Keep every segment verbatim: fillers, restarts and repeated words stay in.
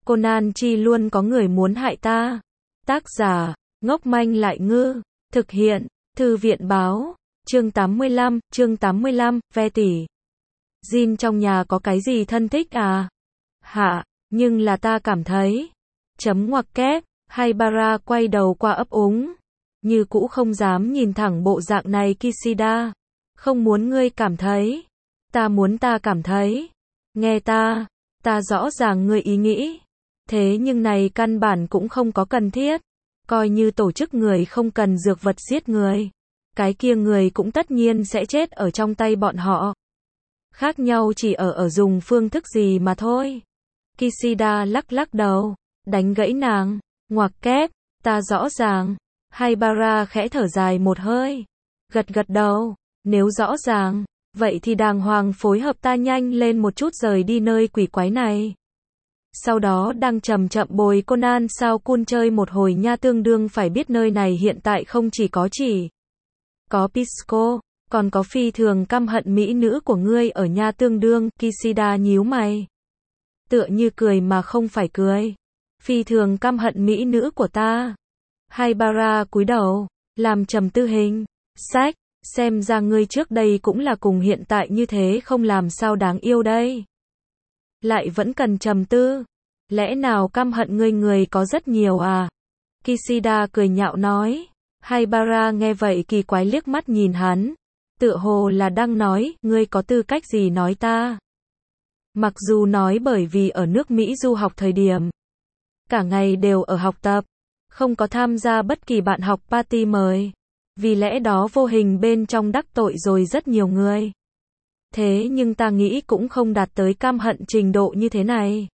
Conan chi luôn có người muốn hại ta. Tác giả, ngốc manh lại ngư. Thực hiện, Thư viện báo. Chương tám mươi lăm, chương tám mươi lăm, ve tỷ. Jin trong nhà có cái gì thân thích à? Hạ, nhưng là ta cảm thấy. Chấm ngoặc kép, Haibara quay đầu qua ấp úng. Như cũ không dám nhìn thẳng bộ dạng này Kishida. Không muốn ngươi cảm thấy. Ta muốn ta cảm thấy. Nghe ta, ta rõ ràng ngươi ý nghĩ. Thế nhưng này căn bản cũng không có cần thiết. Coi như tổ chức người không cần dược vật giết người. Cái kia người cũng tất nhiên sẽ chết ở trong tay bọn họ. Khác nhau chỉ ở ở dùng phương thức gì mà thôi. Kishida lắc lắc đầu, đánh gãy nàng, ngoặc kép, ta rõ ràng. Haibara khẽ thở dài một hơi, gật gật đầu, nếu rõ ràng, vậy thì đàng hoàng phối hợp ta nhanh lên một chút rời đi nơi quỷ quái này. Sau đó đang chậm chậm bồi Conan sao Kun chơi một hồi nha, tương đương phải biết nơi này hiện tại không chỉ có chỉ có Pisco, còn có phi thường căm hận mỹ nữ của ngươi ở nha, tương đương. Kishida nhíu mày, tựa như cười mà không phải cười. Phi thường căm hận mỹ nữ của ta. Haibara cúi đầu, làm trầm tư hình. Sách, xem ra ngươi trước đây cũng là cùng hiện tại như thế, không làm sao đáng yêu đây. Lại vẫn cần trầm tư. Lẽ nào căm hận ngươi người có rất nhiều à? Kishida cười nhạo nói. Haibara nghe vậy kỳ quái liếc mắt nhìn hắn. Tựa hồ là đang nói, ngươi có tư cách gì nói ta? Mặc dù nói bởi vì ở nước Mỹ du học thời điểm, cả ngày đều ở học tập, không có tham gia bất kỳ bạn học party mời. Vì lẽ đó vô hình bên trong đắc tội rồi rất nhiều người. Thế nhưng ta nghĩ cũng không đạt tới căm hận trình độ như thế này.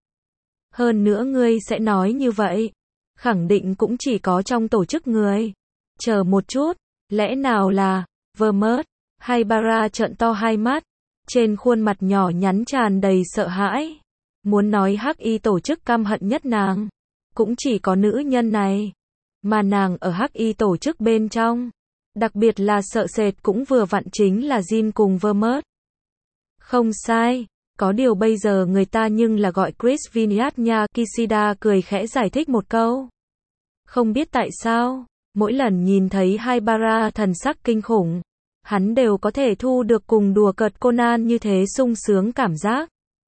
Hơn nữa ngươi sẽ nói như vậy, khẳng định cũng chỉ có trong tổ chức người. Chờ một chút, lẽ nào là Vermouth? Haibara trợn to hai mắt, trên khuôn mặt nhỏ nhắn tràn đầy sợ hãi. Muốn nói hắc y tổ chức căm hận nhất nàng, cũng chỉ có nữ nhân này. Mà nàng ở hắc y tổ chức bên trong, đặc biệt là sợ sệt cũng vừa vặn chính là Jin cùng Vermouth. Không sai, có điều bây giờ người ta nhưng là gọi Chris Vineyard nha. Kishida cười khẽ giải thích một câu. Không biết tại sao, mỗi lần nhìn thấy Haibara thần sắc kinh khủng, hắn đều có thể thu được cùng đùa cợt Conan như thế sung sướng cảm giác.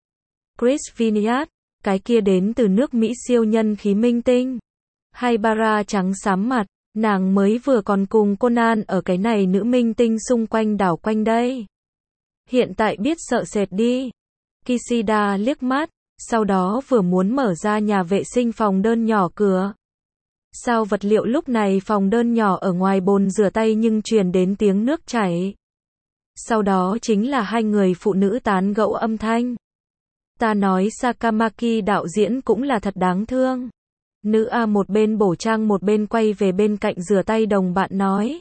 Chris Vineyard, cái kia đến từ nước Mỹ siêu nhân khí minh tinh. Haibara trắng xám mặt, nàng mới vừa còn cùng Conan ở cái này nữ minh tinh xung quanh đảo quanh đây. Hiện tại biết sợ sệt đi. Kishida liếc mắt, sau đó vừa muốn mở ra nhà vệ sinh phòng đơn nhỏ cửa. Sao vật liệu lúc này phòng đơn nhỏ ở ngoài bồn rửa tay nhưng truyền đến tiếng nước chảy. Sau đó chính là hai người phụ nữ tán gẫu âm thanh. Ta nói Sakamaki đạo diễn cũng là thật đáng thương. Nữ A một bên bổ trang một bên quay về bên cạnh rửa tay đồng bạn nói.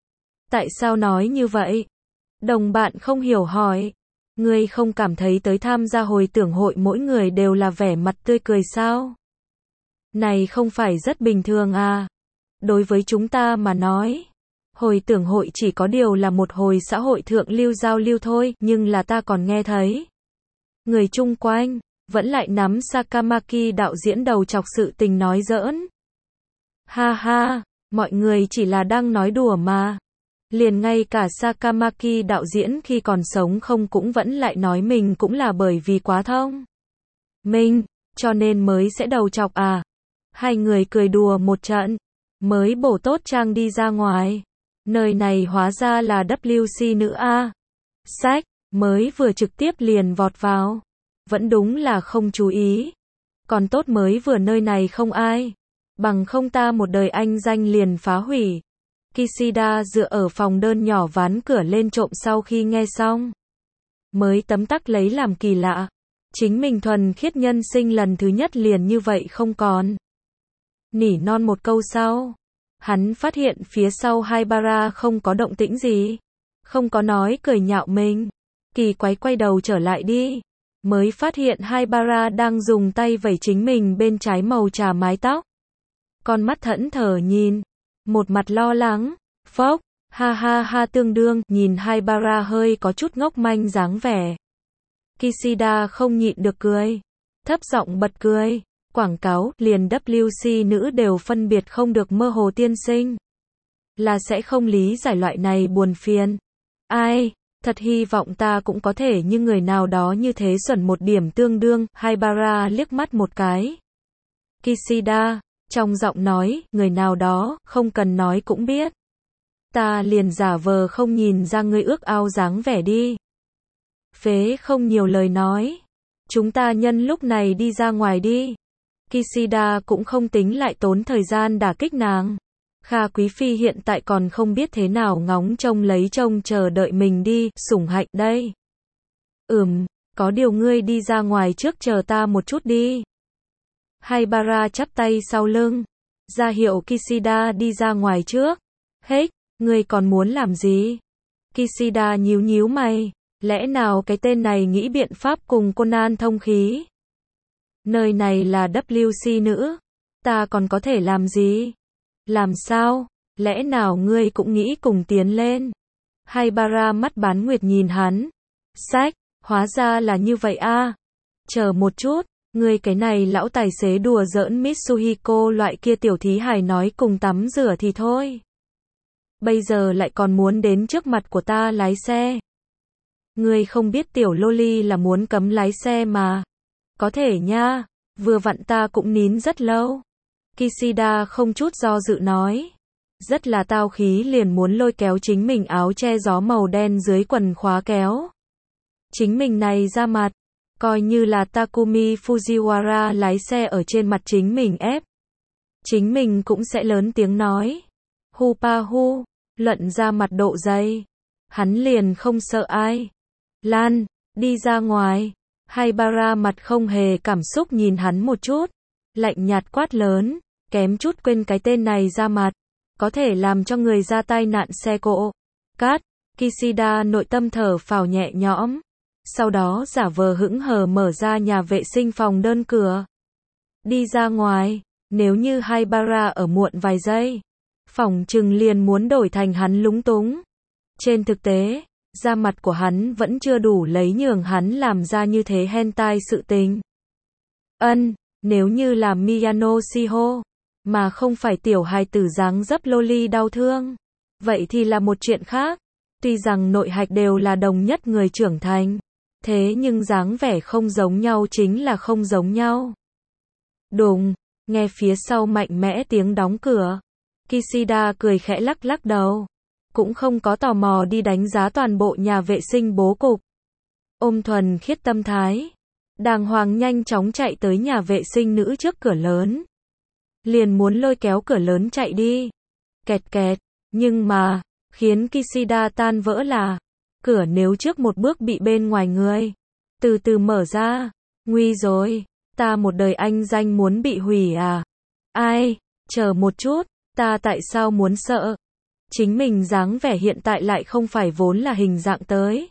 Tại sao nói như vậy? Đồng bạn không hiểu hỏi. Ngươi không cảm thấy tới tham gia hồi tưởng hội mỗi người đều là vẻ mặt tươi cười sao? Này không phải rất bình thường à? Đối với chúng ta mà nói, hồi tưởng hội chỉ có điều là một hồi xã hội thượng lưu giao lưu thôi, nhưng là ta còn nghe thấy người chung quanh vẫn lại nắm Sakamaki đạo diễn đầu chọc sự tình nói giỡn. Ha ha, mọi người chỉ là đang nói đùa mà. Liền ngay cả Sakamaki đạo diễn khi còn sống không cũng vẫn lại nói mình cũng là bởi vì quá thông minh, cho nên mới sẽ đầu chọc à. Hai người cười đùa một trận, mới bổ tốt trang đi ra ngoài. Nơi này hóa ra là vê kép xê nữ A. Sách, mới vừa trực tiếp liền vọt vào. Vẫn đúng là không chú ý. Còn tốt mới vừa nơi này không ai. Bằng không ta một đời anh danh liền phá hủy. Kishida dựa ở phòng đơn nhỏ ván cửa lên trộm sau khi nghe xong. Mới tấm tắc lấy làm kỳ lạ. Chính mình thuần khiết nhân sinh lần thứ nhất liền như vậy không còn. Nỉ non một câu sau. Hắn phát hiện phía sau Haibara không có động tĩnh gì. Không có nói cười nhạo mình. Kỳ quái quay đầu trở lại đi. Mới phát hiện Haibara đang dùng tay vẩy chính mình bên trái màu trà mái tóc. Con mắt thẫn thờ nhìn. Một mặt lo lắng. Phốc, ha ha ha tương đương. Nhìn Haibara hơi có chút ngốc manh dáng vẻ. Kishida không nhịn được cười. Thấp giọng bật cười. quảng cáo, liền vê kép xê nữ đều phân biệt không được mơ hồ tiên sinh. Là sẽ không lý giải loại này buồn phiền. Ai, thật hy vọng ta cũng có thể như người nào đó như thế xuẩn một điểm tương đương, Haibara liếc mắt một cái. Kishida, trong giọng nói, người nào đó, không cần nói cũng biết. Ta liền giả vờ không nhìn ra ngươi ước ao dáng vẻ đi. Phế không nhiều lời nói. Chúng ta nhân lúc này đi ra ngoài đi. Kishida cũng không tính lại tốn thời gian đả kích nàng. Kha Quý Phi hiện tại còn không biết thế nào ngóng trông lấy trông chờ đợi mình đi, sủng hạnh đây. Ừm, có điều ngươi đi ra ngoài trước chờ ta một chút đi. Haibara chắp tay sau lưng, ra hiệu Kishida đi ra ngoài trước. Hết, ngươi còn muốn làm gì? Kishida nhíu nhíu mày, lẽ nào cái tên này nghĩ biện pháp cùng Conan thông khí? Nơi này là vê kép xê nữ, ta còn có thể làm gì? Làm sao? Lẽ nào ngươi cũng nghĩ cùng tiến lên? Haibara mắt bán nguyệt nhìn hắn. Sách, hóa ra là như vậy a. À. Chờ một chút, ngươi cái này lão tài xế đùa giỡn Mitsuhiko loại kia tiểu thí hài nói cùng tắm rửa thì thôi. Bây giờ lại còn muốn đến trước mặt của ta lái xe. Ngươi không biết tiểu loli là muốn cấm lái xe mà. Có thể nha, vừa vặn ta cũng nín rất lâu. Kishida không chút do dự nói. Rất là tao khí liền muốn lôi kéo chính mình áo che gió màu đen dưới quần khóa kéo. Chính mình này ra mặt, coi như là Takumi Fujiwara lái xe ở trên mặt chính mình ép. Chính mình cũng sẽ lớn tiếng nói. Hu pa hu, luận ra mặt độ dày. Hắn liền không sợ ai. Lan, đi ra ngoài. Haibara mặt không hề cảm xúc nhìn hắn một chút. Lạnh nhạt quát lớn, kém chút quên cái tên này ra mặt. Có thể làm cho người ra tai nạn xe cộ. Cát, Kishida nội tâm thở phào nhẹ nhõm. Sau đó giả vờ hững hờ mở ra nhà vệ sinh phòng đơn cửa. Đi ra ngoài, nếu như Haibara ở muộn vài giây, phỏng chừng liền muốn đổi thành hắn lúng túng. Trên thực tế, da mặt của hắn vẫn chưa đủ lấy nhường hắn làm ra như thế hentai sự tình. Ân, nếu như là Miyano Shiho, mà không phải tiểu hài tử dáng dấp loli đau thương, vậy thì là một chuyện khác. Tuy rằng nội hạch đều là đồng nhất người trưởng thành, thế nhưng dáng vẻ không giống nhau chính là không giống nhau. Đùng, nghe phía sau mạnh mẽ tiếng đóng cửa. Kishida cười khẽ lắc lắc đầu. Cũng không có tò mò đi đánh giá toàn bộ nhà vệ sinh bố cục. Ôm thuần khiết tâm thái. Đàng hoàng nhanh chóng chạy tới nhà vệ sinh nữ trước cửa lớn. Liền muốn lôi kéo cửa lớn chạy đi. Kẹt kẹt, nhưng mà, khiến Kishida tan vỡ là, cửa nếu trước một bước bị bên ngoài người từ từ mở ra. Nguy rồi, ta một đời anh danh muốn bị hủy à? Ai, chờ một chút, ta tại sao muốn sợ? Chính mình dáng vẻ hiện tại lại không phải vốn là hình dạng tới.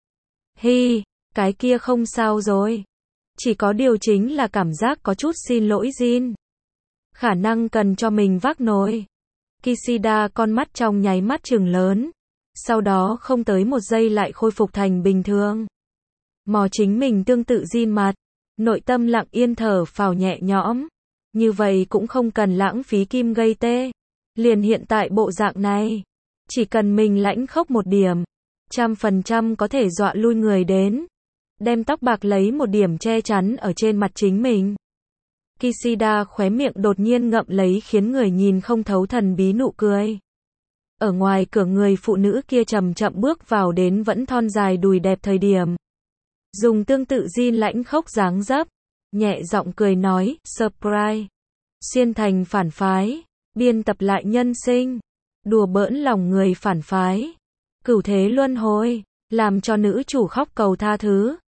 Hi, cái kia không sao rồi. Chỉ có điều chính là cảm giác có chút xin lỗi Jin. Khả năng cần cho mình vác nồi. Kishida con mắt trong nháy mắt trừng lớn. Sau đó không tới một giây lại khôi phục thành bình thường. Mò chính mình tương tự Jin mặt. Nội tâm lặng yên thở phào nhẹ nhõm. Như vậy cũng không cần lãng phí kim gây tê. Liền hiện tại bộ dạng này. Chỉ cần mình lãnh khốc một điểm. Trăm phần trăm có thể dọa lui người đến. Đem tóc bạc lấy một điểm che chắn ở trên mặt chính mình. Kishida khóe miệng đột nhiên ngậm lấy khiến người nhìn không thấu thần bí nụ cười. Ở ngoài cửa người phụ nữ kia chậm chậm bước vào đến vẫn thon dài đùi đẹp thời điểm. Dùng tương tự Jin lãnh khốc dáng dấp. Nhẹ giọng cười nói, surprise. Xuyên thành phản phái. Biên tập lại nhân sinh. Đùa bỡn lòng người phản phái. Cửu thế luân hồi. Làm cho nữ chủ khóc cầu tha thứ.